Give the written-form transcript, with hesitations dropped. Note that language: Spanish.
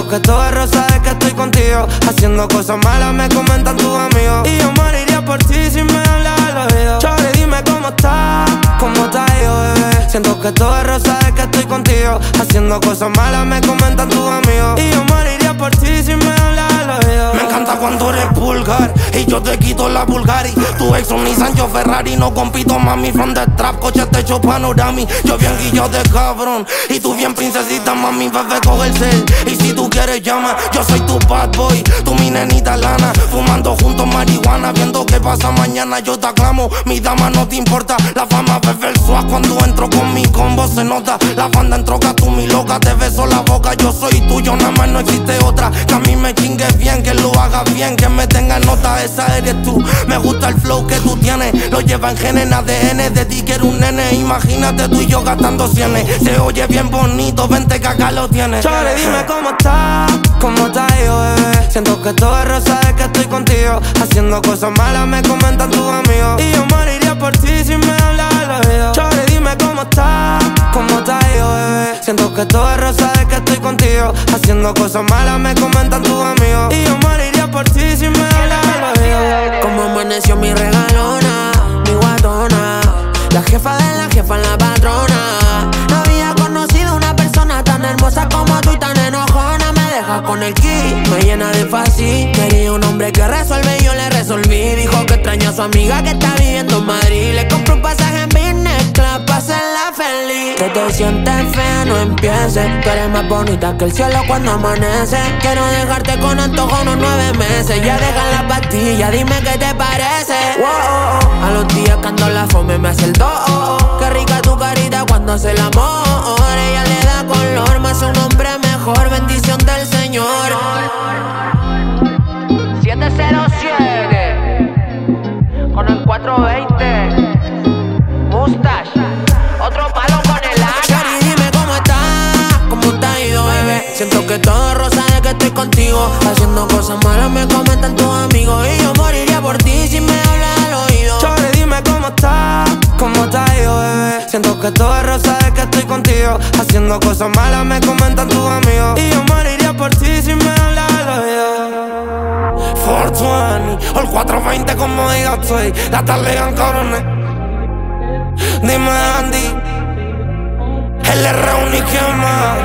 que todo es rosa desde que estoy contigo. Haciendo cosas malas me comentan tus amigos. Y yo moriría por ti si me hablas al oído. Chore, dime cómo estás, cómo te ha ido, bebé. Siento que todo es rosa desde que estoy contigo. Haciendo cosas malas me comentan tus amigos. Y yo moriría por ti si me hablas al oído. Me encanta cuando eres vulgar y yo te quito la Bulgari. Tu ex un Nissan, yo Ferrari. No compito, mami, from the trap. Coche techo panorami. Yo bien guillo de cabrón y tú bien princesita, mami, bebé, coge el cel. Y si tú quieres llama, yo soy tu bad boy, tú mi nenita lana. Fumando juntos marihuana, viendo qué pasa mañana. Yo te aclamo, mi dama, no te importa la fama, bebé, el swag. Cuando entro con mi combo se nota. La banda en troca, tú mi loca, te beso la boca. Yo soy tuyo, nada más, no existe otra. Que a mí me chingues bien, que lo hagas bien, que me tengas nota, esa eres tú. Me gusta el flow que tú tienes, lo lleva en genes, en ADN. De ti que eres un nene, imagínate tú y yo gastando cienes. Se oye bien bonito, vente que acá lo tienes. Chore, dime cómo estás, cómo te ha ido, bebé. Siento que todo es rosa desde que estoy contigo. Haciendo cosas malas me comentan tus amigos. Y yo moriría por ti si me hablas al oído. Chore, dime cómo estás, cómo te ha ido, bebé. Siento que todo es rosa desde que estoy contigo. Haciendo cosas malas me comentan tus amigos. Y yo moriría por ti si me hablas al oído. Como amaneció mi regalona, mi guatona, la jefa de la jefa, la patrona. No había conocido una persona tan hermosa como tú y tan enojona. Me deja con el ki, me llena de fácil. Quería un hombre que resuelve y yo le resolví. Dijo que extraña a su amiga que está viviendo en Madrid. Le compré un pasaje en business club pa' hacerla feliz. Que te sientes fea, no empieces. Tú eres más bonita que el cielo cuando amanece. Quiero dejarte con antojo unos 9 meses. Ya deja la pastilla, dime qué te parece. Wow, a los días que ando la fome me hace el do. Qué rica tu carita cuando hace el amor. Ella le da color, más un hombre mejor. Bendición del Señor. 707 con el 420 Mustache. Otro palo con el AK. Shari, dime cómo estás, cómo te ha ido, bebé. Siento que todo es rosa desde que estoy contigo. Haciendo cosas malas me comentan tus amigos. Y yo moriría por ti si me hablas al oído. Chore, dime cómo estás, cómo te ha ido, bebé. Siento que todo es rosa desde que estoy contigo. Haciendo cosas malas me comentan tus amigos. Y yo moriría por ti si me hablas al oído. 420 o el 420 como diga estoy. La talegan cabrones. Dime Andy, el R1 y quién más.